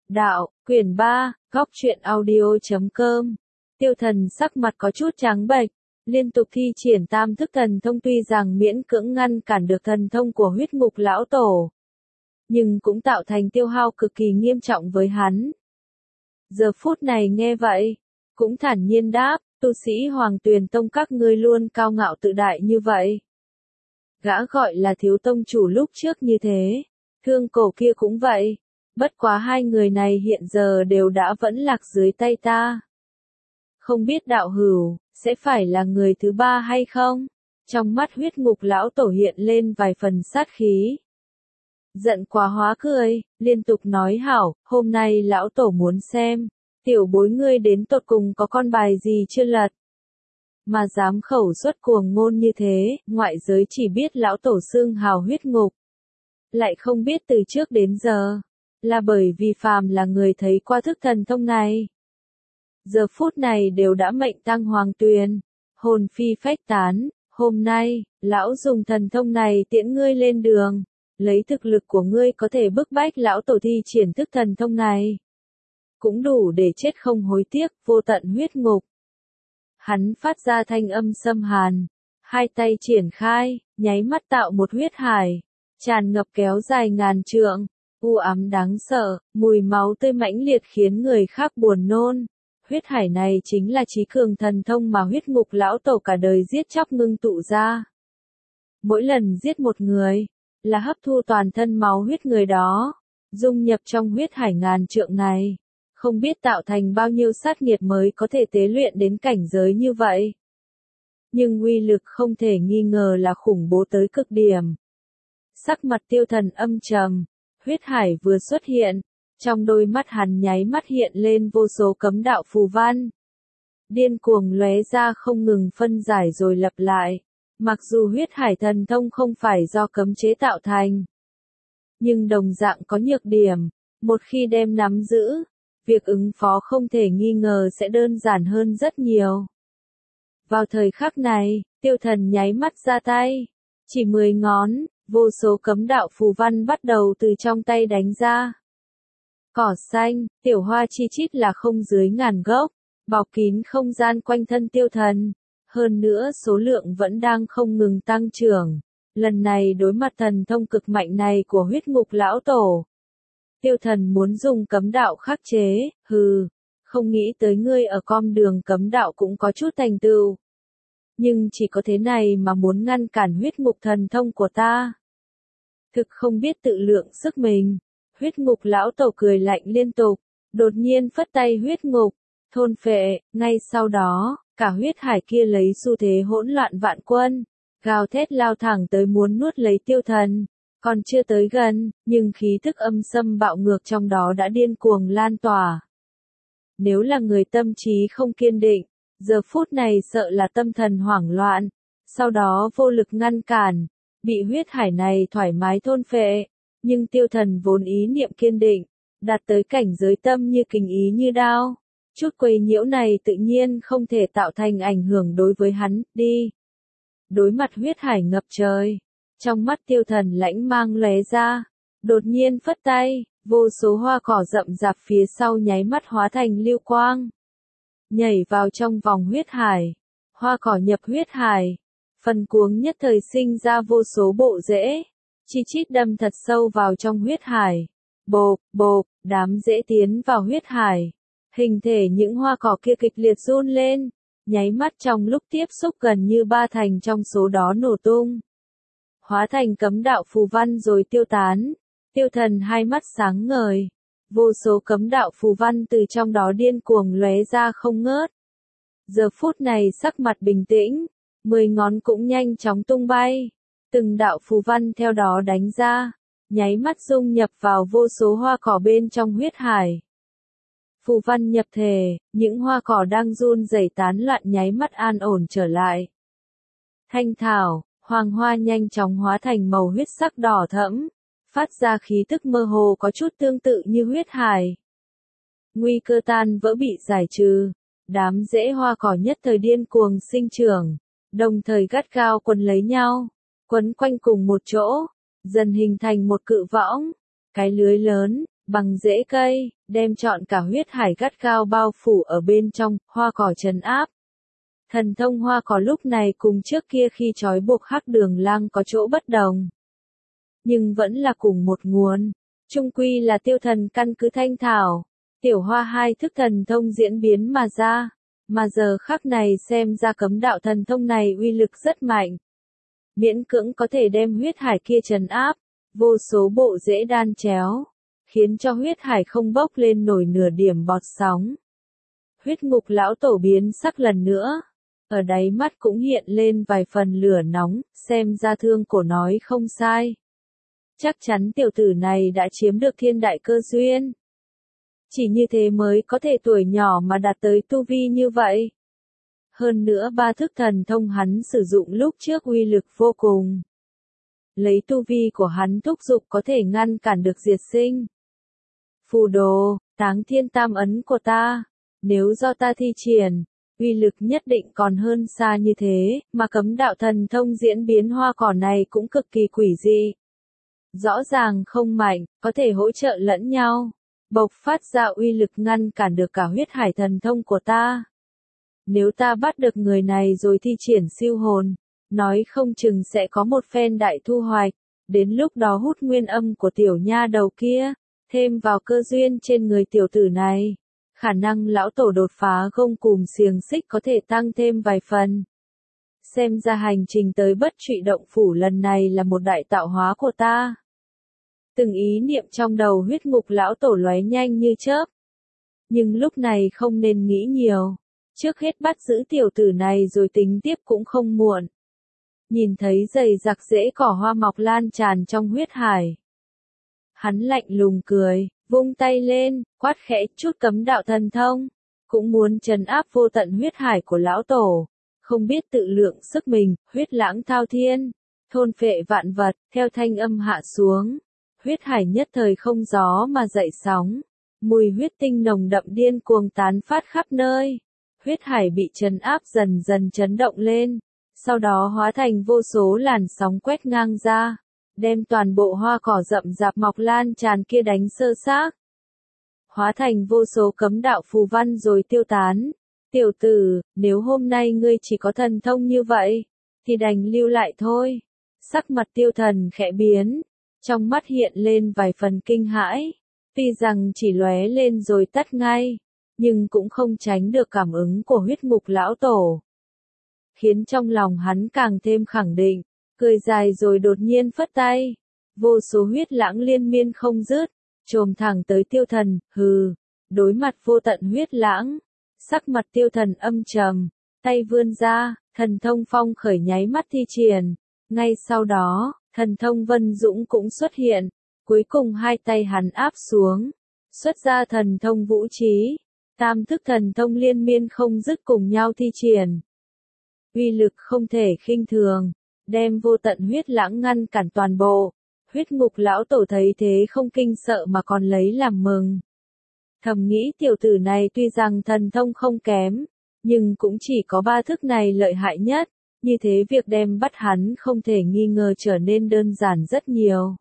Đạo, quyển 3, góc truyện audio.com. Tiêu Thần sắc mặt có chút trắng bệch, liên tục thi triển tam thức thần thông tuy rằng miễn cưỡng ngăn cản được thần thông của huyết ngục lão tổ, nhưng cũng tạo thành tiêu hao cực kỳ nghiêm trọng với hắn. Giờ phút này nghe vậy, cũng thản nhiên đáp, tu sĩ Hoàng Tuyền Tông các ngươi luôn cao ngạo tự đại như vậy. Gã gọi là thiếu tông chủ lúc trước như thế, thương cổ kia cũng vậy. Bất quá hai người này hiện giờ đều đã vẫn lạc dưới tay ta. Không biết đạo hữu, sẽ phải là người thứ ba hay không? Trong mắt huyết ngục lão tổ hiện lên vài phần sát khí. Giận quá hóa cười, liên tục nói hảo, hôm nay lão tổ muốn xem, tiểu bối ngươi đến tột cùng có con bài gì chưa lật. Mà dám khẩu xuất cuồng ngôn như thế, ngoại giới chỉ biết lão tổ xương hào huyết ngục. Lại không biết từ trước đến giờ. Là bởi vì phàm là người thấy qua thức thần thông này. Giờ phút này đều đã mệnh tăng Hoàng Tuyền, hồn phi phách tán, hôm nay, lão dùng thần thông này tiễn ngươi lên đường, lấy thực lực của ngươi có thể bức bách lão tổ thi triển thức thần thông này. Cũng đủ để chết không hối tiếc, vô tận huyết ngục. Hắn phát ra thanh âm xâm hàn, hai tay triển khai, nháy mắt tạo một huyết hải, tràn ngập kéo dài ngàn trượng. U ám đáng sợ, mùi máu tươi mãnh liệt khiến người khác buồn nôn. Huyết hải này chính là trí cường thần thông mà huyết ngục lão tổ cả đời giết chóc ngưng tụ ra. Mỗi lần giết một người, là hấp thu toàn thân máu huyết người đó, dung nhập trong huyết hải ngàn trượng này. Không biết tạo thành bao nhiêu sát nghiệt mới có thể tế luyện đến cảnh giới như vậy. Nhưng uy lực không thể nghi ngờ là khủng bố tới cực điểm. Sắc mặt Tiêu Thần âm trầm. Huyết hải vừa xuất hiện, trong đôi mắt hắn nháy mắt hiện lên vô số cấm đạo phù văn. Điên cuồng lóe ra không ngừng phân giải rồi lặp lại. Mặc dù huyết hải thần thông không phải do cấm chế tạo thành, nhưng đồng dạng có nhược điểm, một khi đem nắm giữ, việc ứng phó không thể nghi ngờ sẽ đơn giản hơn rất nhiều. Vào thời khắc này, Tiêu Thần nháy mắt ra tay, chỉ 10 ngón. Vô số cấm đạo phù văn bắt đầu từ trong tay đánh ra. Cỏ xanh, tiểu hoa chi chít là không dưới ngàn gốc, bọc kín không gian quanh thân Tiêu Thần. Hơn nữa số lượng vẫn đang không ngừng tăng trưởng. Lần này đối mặt thần thông cực mạnh này của huyết ngục lão tổ. Tiêu Thần muốn dùng cấm đạo khắc chế, không nghĩ tới ngươi ở con đường cấm đạo cũng có chút thành tựu. Nhưng chỉ có thế này mà muốn ngăn cản huyết ngục thần thông của ta. Thực không biết tự lượng sức mình. Huyết ngục lão tổ cười lạnh liên tục, đột nhiên phất tay huyết ngục, thôn phệ, ngay sau đó, cả huyết hải kia lấy xu thế hỗn loạn vạn quân, gào thét lao thẳng tới muốn nuốt lấy Tiêu Thần. Còn chưa tới gần, nhưng khí thức âm xâm bạo ngược trong đó đã điên cuồng lan tỏa. Nếu là người tâm trí không kiên định, giờ phút này sợ là tâm thần hoảng loạn, sau đó vô lực ngăn cản. Bị huyết hải này thoải mái thôn phệ, nhưng Tiêu Thần vốn ý niệm kiên định, đạt tới cảnh giới tâm như kình ý như đao. Chút quấy nhiễu này tự nhiên không thể tạo thành ảnh hưởng đối với hắn, đi. Đối mặt huyết hải ngập trời, trong mắt Tiêu Thần lãnh mang lóe ra, đột nhiên phất tay, vô số hoa cỏ rậm rạp phía sau nháy mắt hóa thành lưu quang. Nhảy vào trong vòng huyết hải, hoa cỏ nhập huyết hải. Phần cuống nhất thời sinh ra vô số bộ rễ, chi chít đâm thật sâu vào trong huyết hải. Bộp, bộp, đám rễ tiến vào huyết hải. Hình thể những hoa cỏ kia kịch liệt run lên, nháy mắt trong lúc tiếp xúc gần như 3 thành trong số đó nổ tung. Hóa thành cấm đạo phù văn rồi tiêu tán. Tiêu Thần hai mắt sáng ngời. Vô số cấm đạo phù văn từ trong đó điên cuồng lóe ra không ngớt. Giờ phút này sắc mặt bình tĩnh. 10 ngón cũng nhanh chóng tung bay, từng đạo phù văn theo đó đánh ra, nháy mắt dung nhập vào vô số hoa cỏ bên trong huyết hải. Phù văn nhập thể, những hoa cỏ đang run rẩy tán loạn nháy mắt an ổn trở lại. Thanh thảo, hoàng hoa nhanh chóng hóa thành màu huyết sắc đỏ thẫm, phát ra khí tức mơ hồ có chút tương tự như huyết hải. Nguy cơ tan vỡ bị giải trừ, đám rễ hoa cỏ nhất thời điên cuồng sinh trưởng. Đồng thời gắt gao quấn lấy nhau, quấn quanh cùng một chỗ, dần hình thành một cự võng. Cái lưới lớn, bằng rễ cây, đem trọn cả huyết hải gắt gao bao phủ ở bên trong, hoa cỏ trấn áp. Thần thông hoa cỏ lúc này cùng trước kia khi trói buộc Hắc Đường Lang có chỗ bất đồng. Nhưng vẫn là cùng một nguồn, chung quy là tiêu thần căn cứ thanh thảo, tiểu hoa hai thức thần thông diễn biến mà ra, mà giờ khắc này xem ra cấm đạo thần thông này uy lực rất mạnh. Miễn cưỡng có thể đem huyết hải kia trấn áp, vô số bộ rễ đan chéo, khiến cho huyết hải không bốc lên nổi nửa điểm bọt sóng. Huyết ngục lão tổ biến sắc lần nữa, ở đáy mắt cũng hiện lên vài phần lửa nóng, xem ra thương cổ nói không sai. Chắc chắn tiểu tử này đã chiếm được thiên đại cơ duyên. Chỉ như thế mới có thể tuổi nhỏ mà đạt tới tu vi như vậy. Hơn nữa ba thức thần thông hắn sử dụng lúc trước uy lực vô cùng. Lấy tu vi của hắn thúc giục có thể ngăn cản được diệt sinh. Phù đồ, táng thiên tam ấn của ta, nếu do ta thi triển, uy lực nhất định còn hơn xa như thế, mà cấm đạo thần thông diễn biến hoa cỏ này cũng cực kỳ quỷ dị. Rõ ràng không mạnh, có thể hỗ trợ lẫn nhau, bộc phát ra uy lực ngăn cản được cả huyết hải thần thông của ta. Nếu ta bắt được người này rồi thi triển siêu hồn, nói không chừng sẽ có một phen đại thu hoạch, đến lúc đó hút nguyên âm của tiểu nha đầu kia, thêm vào cơ duyên trên người tiểu tử này. Khả năng lão tổ đột phá gông cùm xiềng xích có thể tăng thêm vài phần. Xem ra hành trình tới Bất Trụy Động Phủ lần này là một đại tạo hóa của ta. Từng ý niệm trong đầu huyết ngục lão tổ lóe nhanh như chớp. Nhưng lúc này không nên nghĩ nhiều. Trước hết bắt giữ tiểu tử này rồi tính tiếp cũng không muộn. Nhìn thấy dày dặc rễ cỏ hoa mọc lan tràn trong huyết hải. Hắn lạnh lùng cười, vung tay lên, quát khẽ chút cấm đạo thần thông. Cũng muốn trấn áp vô tận huyết hải của lão tổ. Không biết tự lượng sức mình, huyết lãng thao thiên. Thôn phệ vạn vật, theo thanh âm hạ xuống. Huyết hải nhất thời không gió mà dậy sóng. Mùi huyết tinh nồng đậm điên cuồng tán phát khắp nơi. Huyết hải bị trấn áp dần dần chấn động lên. Sau đó hóa thành vô số làn sóng quét ngang ra. Đem toàn bộ hoa cỏ rậm rạp mọc lan tràn kia đánh sơ xác. Hóa thành vô số cấm đạo phù văn rồi tiêu tán. Tiểu tử, nếu hôm nay ngươi chỉ có thần thông như vậy, thì đành lưu lại thôi. Sắc mặt tiêu thần khẽ biến. Trong mắt hiện lên vài phần kinh hãi. Tuy rằng chỉ lóe lên rồi tắt ngay. Nhưng cũng không tránh được cảm ứng của huyết ngục lão tổ. Khiến trong lòng hắn càng thêm khẳng định. Cười dài rồi đột nhiên phất tay. Vô số huyết lãng liên miên không dứt. Chồm thẳng tới tiêu thần, hừ. Đối mặt vô tận huyết lãng. Sắc mặt tiêu thần âm trầm. Tay vươn ra, thần thông phong khởi nháy mắt thi triển. Ngay sau đó, thần thông Vân Dũng cũng xuất hiện. Cuối cùng hai tay hắn áp xuống. Xuất ra thần thông vũ trí. Tam thức thần thông liên miên không dứt cùng nhau thi triển. Uy lực không thể khinh thường. Đem vô tận huyết lãng ngăn cản toàn bộ. Huyết ngục lão tổ thấy thế không kinh sợ mà còn lấy làm mừng. Thầm nghĩ tiểu tử này tuy rằng thần thông không kém, nhưng cũng chỉ có ba thức này lợi hại nhất. Như thế việc đem bắt hắn không thể nghi ngờ trở nên đơn giản rất nhiều.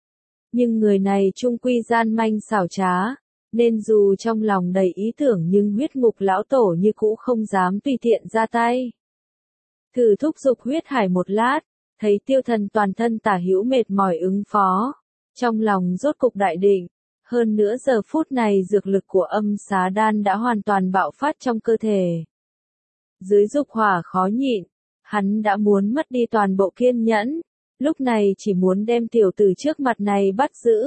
Nhưng người này trung quy gian manh xảo trá, nên dù trong lòng đầy ý tưởng nhưng huyết ngục lão tổ như cũ không dám tùy tiện ra tay. Thử thúc giục huyết hải một lát, thấy tiêu thần toàn thân tả hữu mệt mỏi ứng phó. Trong lòng rốt cục đại định, hơn nữa giờ phút này dược lực của âm xá đan đã hoàn toàn bạo phát trong cơ thể. Dưới dục hỏa khó nhịn, hắn đã muốn mất đi toàn bộ kiên nhẫn, lúc này chỉ muốn đem tiểu tử trước mặt này bắt giữ.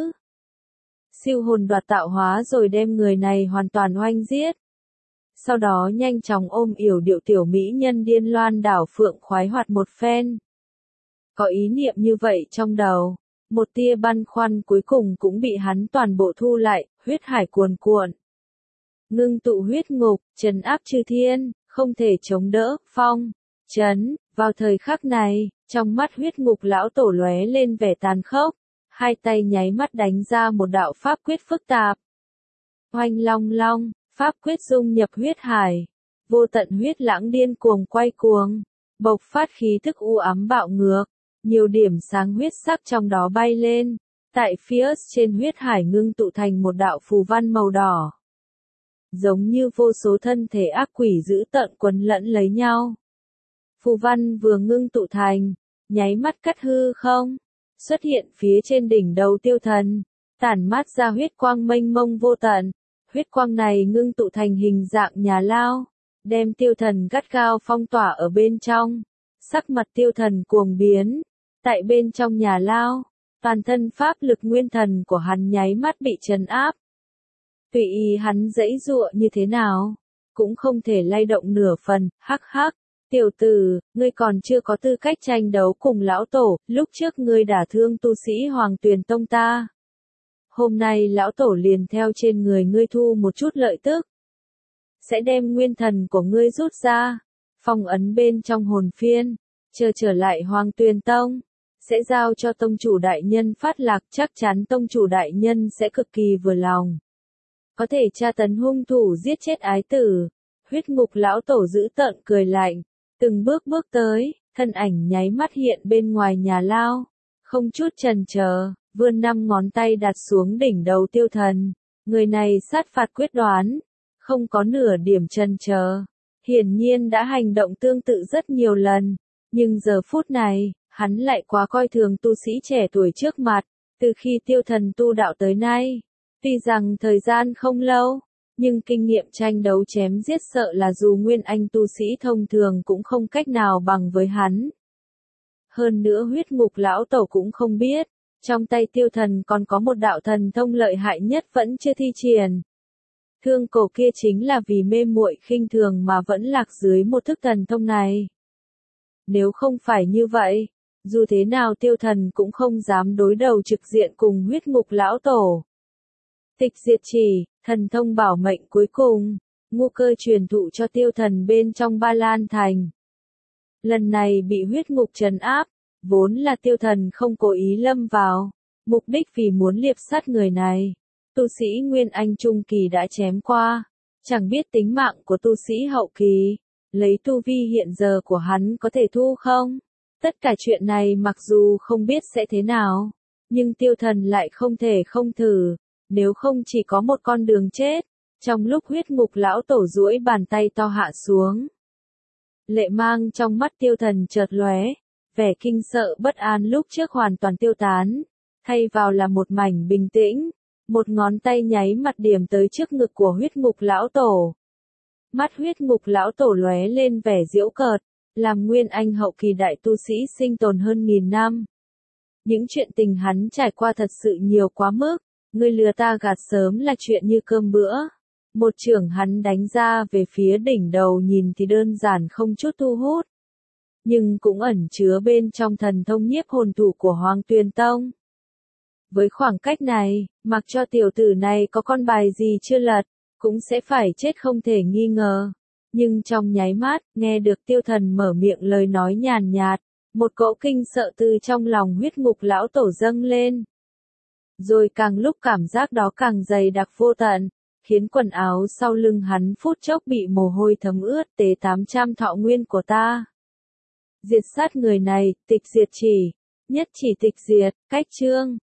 Siêu hồn đoạt tạo hóa rồi đem người này hoàn toàn oanh giết. Sau đó nhanh chóng ôm yểu điệu tiểu mỹ nhân điên loan đảo phượng khoái hoạt một phen. Có ý niệm như vậy trong đầu, một tia băn khoăn cuối cùng cũng bị hắn toàn bộ thu lại, huyết hải cuồn cuộn. Ngưng tụ huyết ngục, trấn áp chư thiên, không thể chống đỡ, phong, trấn, vào thời khắc này, trong mắt huyết ngục lão tổ lóe lên vẻ tàn khốc, hai tay nháy mắt đánh ra một đạo pháp quyết phức tạp. Oanh long long, pháp quyết dung nhập huyết hải, vô tận huyết lãng điên cuồng quay cuồng, bộc phát khí thức u ám bạo ngược, nhiều điểm sáng huyết sắc trong đó bay lên, Tại phía trên huyết hải ngưng tụ thành một đạo phù văn màu đỏ. Giống như vô số thân thể ác quỷ dữ tợn quấn lẫn lấy nhau. Phù văn vừa ngưng tụ thành, nháy mắt cắt hư không, xuất hiện phía trên đỉnh đầu tiêu thần, tản mát ra huyết quang mênh mông vô tận. Huyết quang này ngưng tụ thành hình dạng nhà lao, đem tiêu thần gắt gao phong tỏa ở bên trong. Sắc mặt tiêu thần cuồng biến, tại bên trong nhà lao, toàn thân pháp lực nguyên thần của hắn nháy mắt bị trấn áp. Tùy ý hắn giãy giụa như thế nào, cũng không thể lay động nửa phần. Hắc hắc, tiểu tử, ngươi còn chưa có tư cách tranh đấu cùng lão tổ, lúc trước ngươi đả thương tu sĩ Hoàng Tuyền Tông ta. Hôm nay lão tổ liền theo trên người ngươi thu một chút lợi tức. Sẽ đem nguyên thần của ngươi rút ra, phong ấn bên trong hồn phiên, chờ trở lại Hoàng Tuyền Tông. Sẽ giao cho tông chủ đại nhân phát lạc, chắc chắn tông chủ đại nhân sẽ cực kỳ vừa lòng. Có thể tra tấn hung thủ giết chết ái tử. Huyết ngục lão tổ dữ tợn cười lạnh, từng bước bước tới, thân ảnh nháy mắt hiện bên ngoài nhà lao, không chút chần chờ, vươn 5 ngón tay đặt xuống đỉnh đầu tiêu thần. Người này sát phạt quyết đoán, không có nửa điểm chần chờ, hiển nhiên đã hành động tương tự rất nhiều lần, nhưng giờ phút này, hắn lại quá coi thường tu sĩ trẻ tuổi trước mặt. Từ khi tiêu thần tu đạo tới nay, tuy rằng thời gian không lâu, nhưng kinh nghiệm tranh đấu chém giết sợ là dù nguyên anh tu sĩ thông thường cũng không cách nào bằng với hắn. Hơn nữa huyết ngục lão tổ cũng không biết, trong tay tiêu thần còn có một đạo thần thông lợi hại nhất vẫn chưa thi triển. Thương cổ kia chính là vì mê muội khinh thường mà vẫn lạc dưới một thức thần thông này. Nếu không phải như vậy, dù thế nào tiêu thần cũng không dám đối đầu trực diện cùng huyết ngục lão tổ. Tịch diệt chỉ, thần thông bảo mệnh cuối cùng, ngu cơ truyền thụ cho tiêu thần bên trong Ba Lan Thành. Lần này bị huyết ngục trấn áp, vốn là tiêu thần không cố ý lâm vào, mục đích vì muốn liệp sát người này. Tu sĩ Nguyên Anh Trung Kỳ đã chém qua, chẳng biết tính mạng của tu sĩ Hậu Kỳ, lấy tu vi hiện giờ của hắn có thể thu không? Tất cả chuyện này mặc dù không biết sẽ thế nào, nhưng tiêu thần lại không thể không thử, nếu không chỉ có một con đường chết. Trong lúc huyết ngục lão tổ duỗi bàn tay to hạ xuống, lệ mang trong mắt tiêu thần chợt lóe, vẻ kinh sợ bất an lúc trước hoàn toàn tiêu tán, thay vào là một mảnh bình tĩnh. Một ngón tay nháy mặt điểm tới trước ngực của huyết ngục lão tổ. Mắt huyết ngục lão tổ lóe lên vẻ giễu cợt, làm Nguyên Anh hậu kỳ đại tu sĩ sinh tồn hơn 1000 năm. Những chuyện tình hắn trải qua thật sự nhiều quá mức, ngươi lừa ta gạt sớm là chuyện như cơm bữa. Một chưởng hắn đánh ra về phía đỉnh đầu nhìn thì đơn giản không chút thu hút, nhưng cũng ẩn chứa bên trong thần thông nhiếp hồn thủ của Hoàng Tuyền Tông. Với khoảng cách này, mặc cho tiểu tử này có con bài gì chưa lật, cũng sẽ phải chết không thể nghi ngờ. Nhưng trong nháy mắt, nghe được tiêu thần mở miệng lời nói nhàn nhạt, một cỗ kinh sợ từ trong lòng huyết ngục lão tổ dâng lên. Rồi càng lúc cảm giác đó càng dày đặc vô tận, khiến quần áo sau lưng hắn phút chốc bị mồ hôi thấm ướt. Tế 800 thọ nguyên của ta. Diệt sát người này, tịch diệt chỉ, nhất chỉ tịch diệt, cách chương.